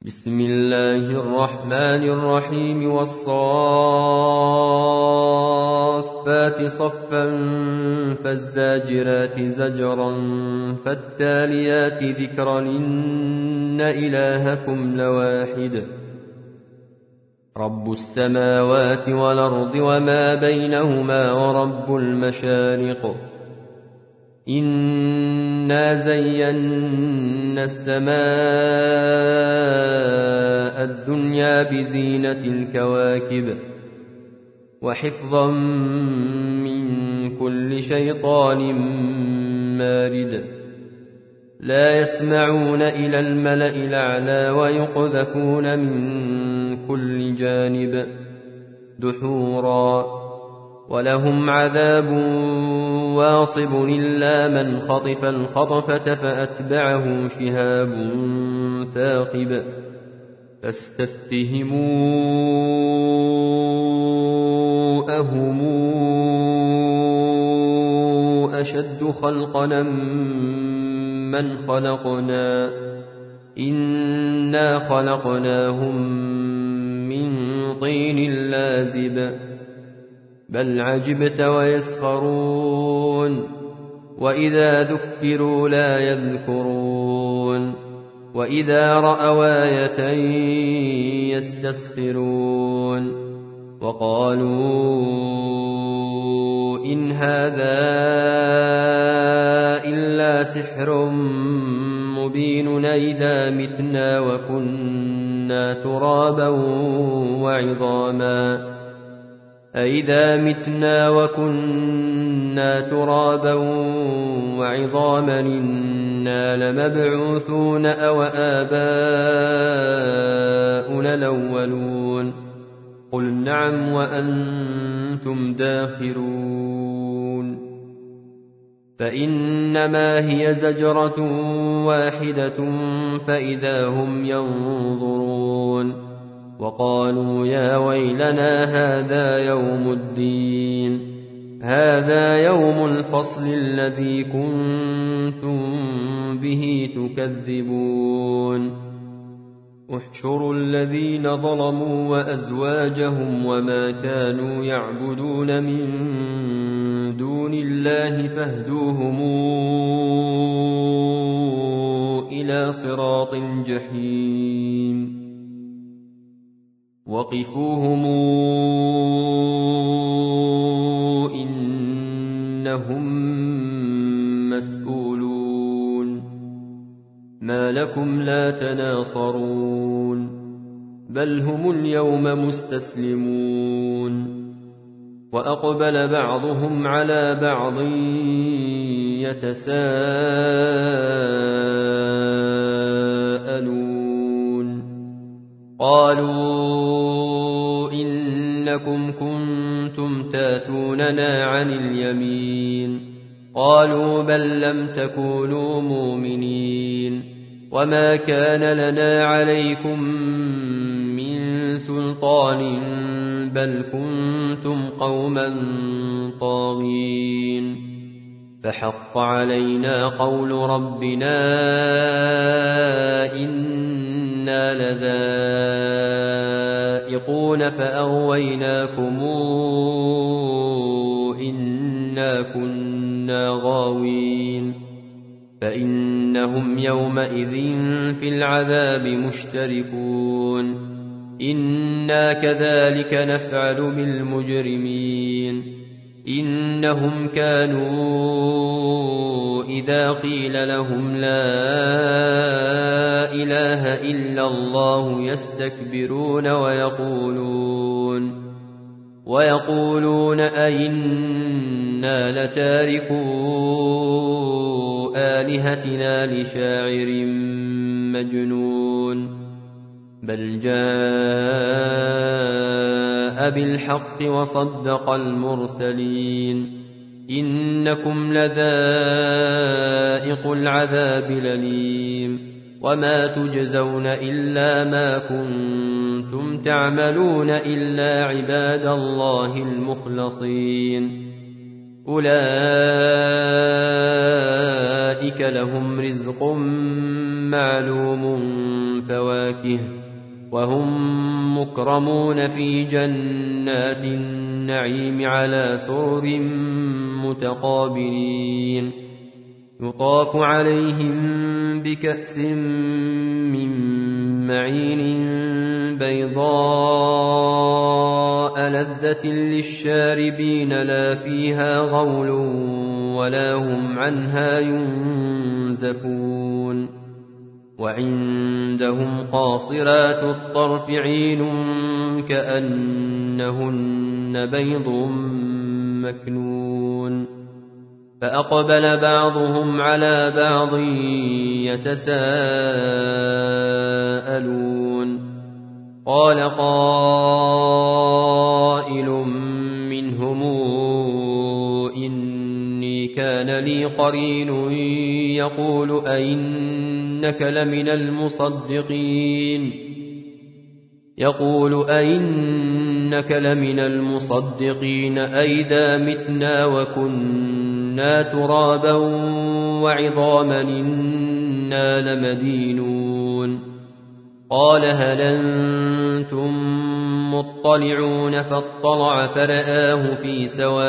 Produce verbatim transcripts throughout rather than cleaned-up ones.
بسم الله الرحمن الرحيم والصافات صفا فالزاجرات زجرا فالتاليات ذكرا إن إلهكم لواحد رب السماوات والأرض وما بينهما ورب المشارق إنا زينا السماء الدنيا بزينة الكواكب وحفظا من كل شيطان مارد لا يسمعون إلى الملأ الأعلى ويقذفون من كل جانب دحورا ولهم عذاب واصب إلا من خطف الخطفة فأتبعه شهاب ثاقب فاستفتهموا أهم أشد خلقنا من خلقنا إنا خلقناهم من طين لازب بل عجبت ويسخرون وإذا ذكروا لا يذكرون وإذا رأوا آية يستسخرون وقالوا إن هذا إلا سحر مبين إذا متنا وكنا ترابا وعظاما أئذا متنا وكنا ترابا وعظاما إنا لمبعوثون أو آباؤنا الأولون قل نعم وأنتم داخرون فإنما هي زجرة واحدة فإذا هم ينظرون وقالوا يا ويلنا هذا يوم الدين هذا يوم الفصل الذي كنتم به تكذبون احشروا الذين ظلموا وأزواجهم وما كانوا يعبدون من دون الله فاهدوهم إلى صراط الجحيم وقفوهم إنهم مسؤولون ما لكم لا تناصرون بل هم اليوم مستسلمون وأقبل بعضهم على بعض يتساءلون قالوا إنكم كنتم تاتوننا عن اليمين قالوا بل لم تكونوا مؤمنين وما كان لنا عليكم من سلطان بل كنتم قوما طاغين فحق علينا قول ربنا إنا لذائقون فأغويناكم إنا كنا غاوين فإنهم يومئذ في العذاب مشتركون إنا كذلك نفعل بالمجرمين إنهم كانوا إذا قيل لهم لا إله إلا الله يستكبرون ويقولون ويقولون أئنا لتاركو آلهتنا لشاعر مجنون بل جاء بالحق وصدق المرسلين إنكم لذائق العذاب الأليم وما تجزون إلا ما كنتم تعملون إلا عباد الله المخلصين أولئك لهم رزق معلوم فواكه وهم مكرمون في جنات النعيم على سرر متقابلين يطاف عليهم بكأس من معين بيضاء لذة للشاربين لا فيها غول ولا هم عنها ينزفون وعندهم قاصرات الطرف عين كأنهن بيض مكنون فأقبل بعضهم على بعض يتساءلون قال قائل منهم إني كان لي قرين يقول أئنك لمن المصدقين يقول أئنك لمن المصدقين أئذا متنا وكنا ترابا وعظاما إنا لمدينون قال هل أنتم مطلعون فاطلع فرآه في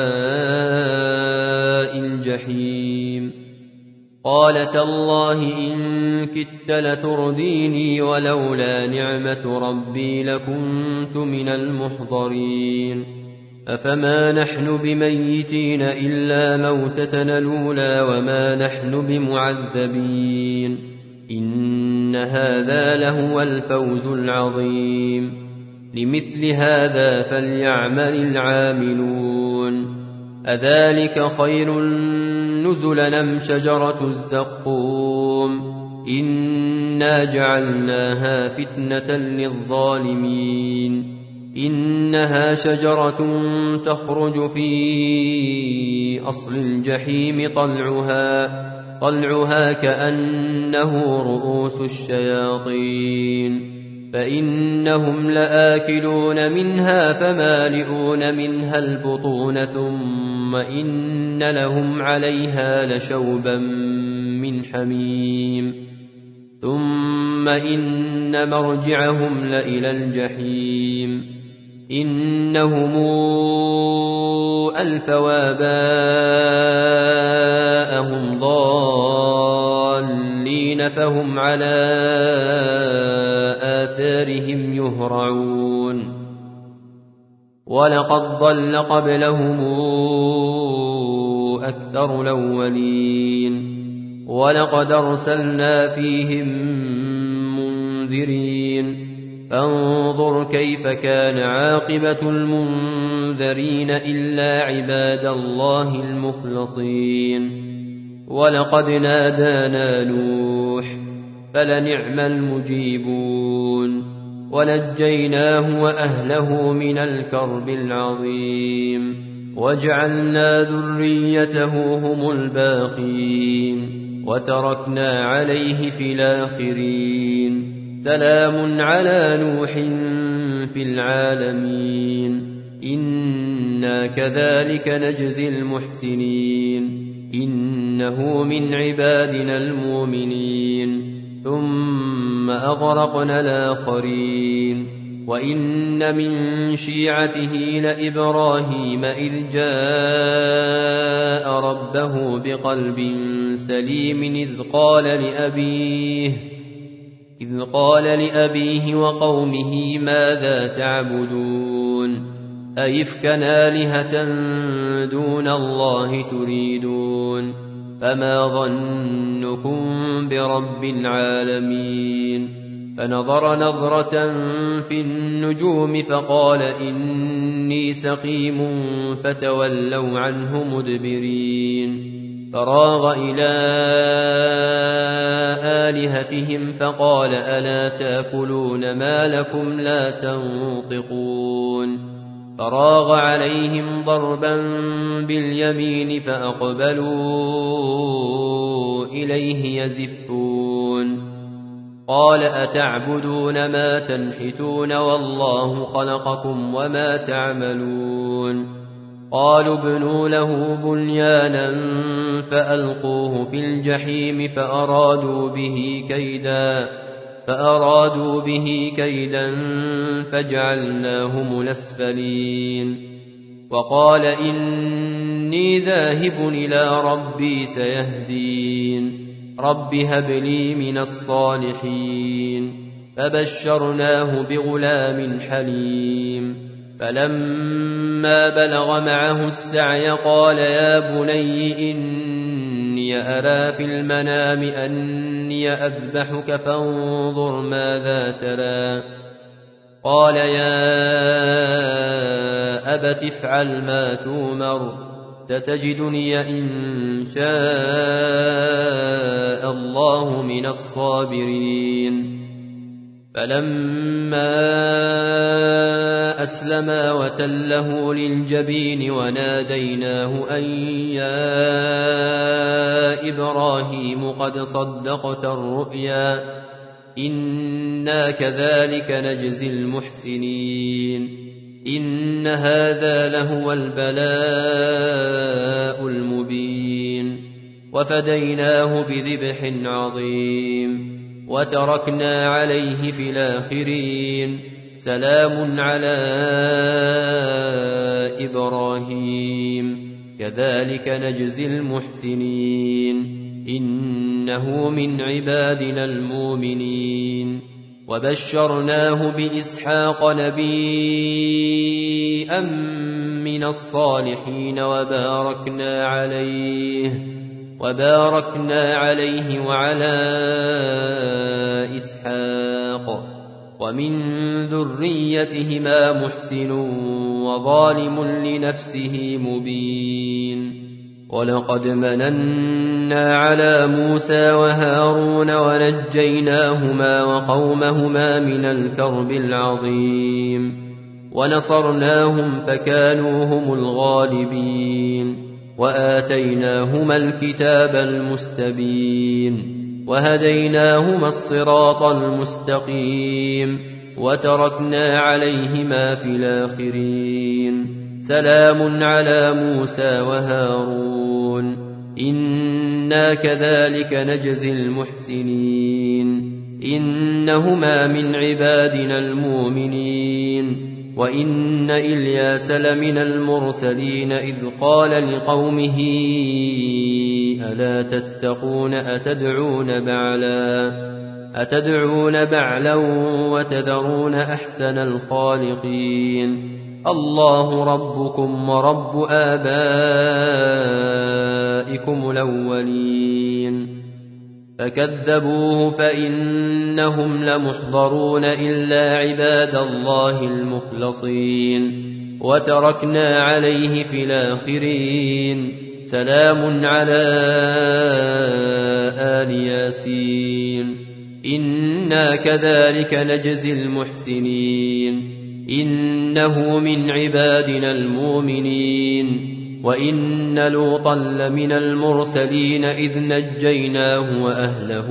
سواء الجحيم قال تالله إن كدت لترديني ولولا نعمة ربي لكنت من المحضرين أفما نحن بميتين إلا موتتنا الأولى وما نحن بمعذبين إن هذا لهو الفوز العظيم لمثل هذا فليعمل العاملون أذلك خير نزلا أم شجرة الزقوم إنا جعلناها فتنة للظالمين إنها شجرة تخرج في أصل الجحيم طلعها طلعها كأنه رؤوس الشياطين فإنهم لآكلون منها فمالئون منها البطون ثم إن لهم عليها لشوبا من حميم ثم إن مرجعهم لإلى الجحيم إنهم ألفوا آباءهم ضالين فهم على آثارهم يهرعون ولقد ضل قبلهم أكثر الأولين ولقد أرسلنا فيهم منذرين فانظر كيف كان عاقبة المنذرين إلا عباد الله المخلصين ولقد نادانا نوح فلنعم المجيبون ونجيناه وأهله من الكرب العظيم وجعلنا ذريته هم الباقين وتركنا عليه في الآخرين سلام على نوح في العالمين إنا كذلك نجزي المحسنين إنه من عبادنا المؤمنين ثم أغرقنا الآخرين وإن من شيعته لإبراهيم إذ جاء ربه بقلب سليم إذ قال لأبيه إذ قال لأبيه وقومه ماذا تعبدون أئفكا آلهة دون الله تريدون فما ظنكم برب العالمين فنظر نظرة في النجوم فقال إني سقيم فتولوا عنه مدبرين فراغ إلى آلهتهم فقال ألا تأكلون ما لكم لا تنطقون فراغ عليهم ضربا باليمين فأقبلوا إليه يزفون قال أتعبدون ما تنحتون والله خلقكم وما تعملون قالوا ابنوا له بنيانا فألقوه في الجحيم فأرادوا به كيدا فأرادوا به كيدا فجعلناهم الأسفلين وقال إني ذاهب إلى ربي سيهدين رب هب لي من الصالحين فبشرناه بغلام حليم فلما بلغ معه السعي قال يا بني إني أرى في المنام أني أذبحك فانظر ماذا ترى قال يا أبت افعل ما تؤمر ستجدني إن شاء الله من الصابرين فلما أسلما وتله للجبين وناديناه أن يا إبراهيم قد صدقت الرؤيا إنا كذلك نجزي المحسنين إن هذا لهو البلاء المبين وفديناه بذبح عظيم وتركنا عليه في الآخرين سلام على إبراهيم كذلك نجزي المحسنين إنه من عبادنا المؤمنين وبشرناه بإسحاق نبيا من الصالحين وباركنا عليه وباركنا عليه وعلى إسحاق ومن ذريتهما محسن وظالم لنفسه مبين ولقد مننا على موسى وهارون ونجيناهما وقومهما من الكرب العظيم ونصرناهم فكانوا هم الغالبين وآتيناهما الكتاب المستبين وهديناهما الصراط المستقيم وتركنا عليهما في الآخرين سلام على موسى وهارون إنا كذلك نجزي المحسنين إنهما من عبادنا المؤمنين وإن إلياس لمن المرسلين إذ قال لقومه ألا تتقون أتدعون بعلا أتدعون بعلا وتذرون أحسن الخالقين الله ربكم ورب آبائكم الأولين فكذبوه فإنهم لمحضرون إلا عباد الله المخلصين وتركنا عليه في الآخرين سلام على آل ياسين إنا كذلك نجزي المحسنين إنه من عبادنا المؤمنين وإن لوطا لمن المرسلين إذ نجيناه وأهله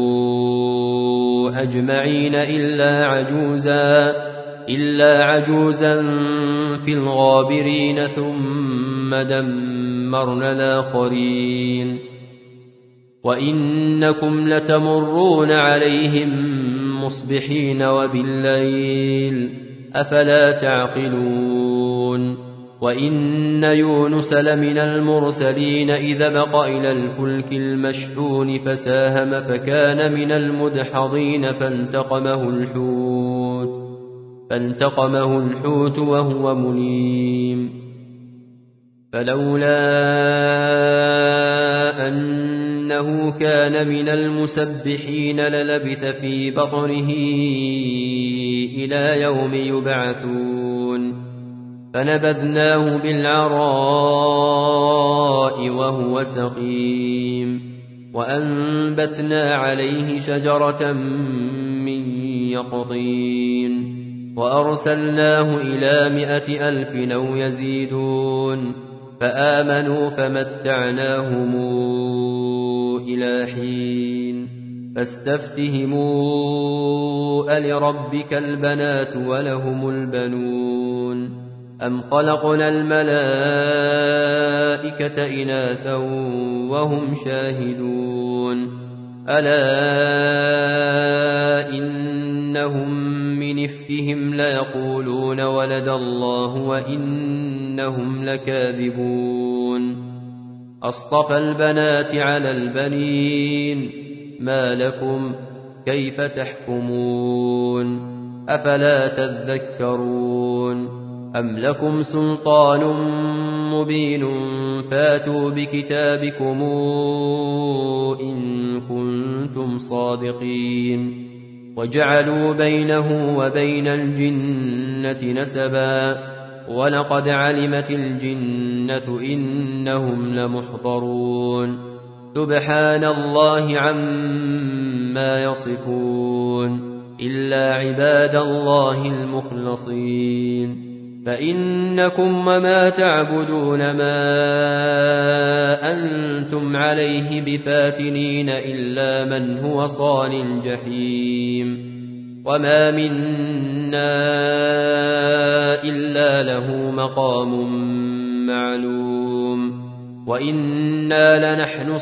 أجمعين إلا عجوزا إلا عجوزا في الغابرين ثم دمرنا الآخرين وإنكم لتمرون عليهم مصبحين وبالليل أفلا تعقلون وإن يونس لمن المرسلين إذا بق إلى الفلك المشحون فساهم فكان من المدحضين فالتقمه الحوت فالتقمه الحوت وهو مليم فلولا أنه كان من المسبحين للبث في بطنه إلى يوم يبعثون فنبذناه بالعراء وهو سقيم وأنبتنا عليه شجرة من يقطين وأرسلناه إلى مائة ألف أو يزيدون فآمنوا فمتعناهم إلى حين فاستفتهموا ألربك البنات ولهم البنون أم خلقنا الملائكة إناثا وهم شاهدون ألا إنهم من إفكهم ليقولون ولد الله وإنهم لكاذبون أصطفى البنات على البنين ما لكم كيف تحكمون أفلا تذكرون أم لكم سلطان مبين فاتوا بكتابكم إن كنتم صادقين وجعلوا بينه وبين الجنة نسبا ولقد علمت الجنة إنهم لمحضرون سبحان الله عما يصفون إلا عباد الله المخلصين فإنكم وما تعبدون ما أنتم عليه بفاتنين إلا من هو صال الجحيم وما منا إلا له مقام معلوم وإنا لنحن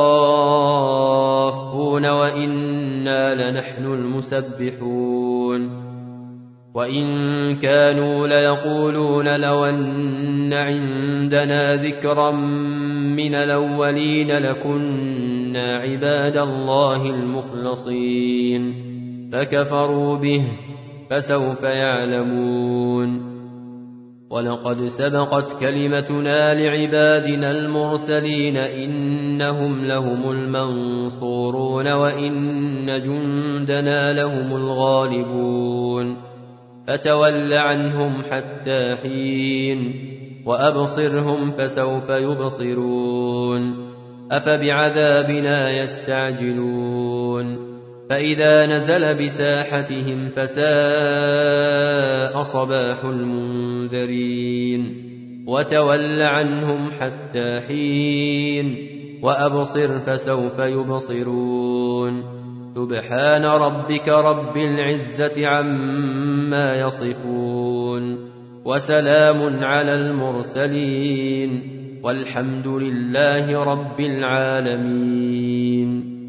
الصافون وإنا لنحن المسبحون وإن كانوا ليقولون لو أن عندنا ذكرا من الأولين لكنا عباد الله المخلصين فكفروا به فسوف يعلمون ولقد سبقت كلمتنا لعبادنا المرسلين إنهم لهم المنصورون وإن جندنا لهم الغالبون فتول عنهم حتى حين وأبصرهم فسوف يبصرون أفبعذابنا يستعجلون فإذا نزل بساحتهم فساء صباح المنذرين وتول عنهم حتى حين وأبصر فسوف يبصرون سبحان ربك رب العزة عما يصفون وسلام على المرسلين والحمد لله رب العالمين.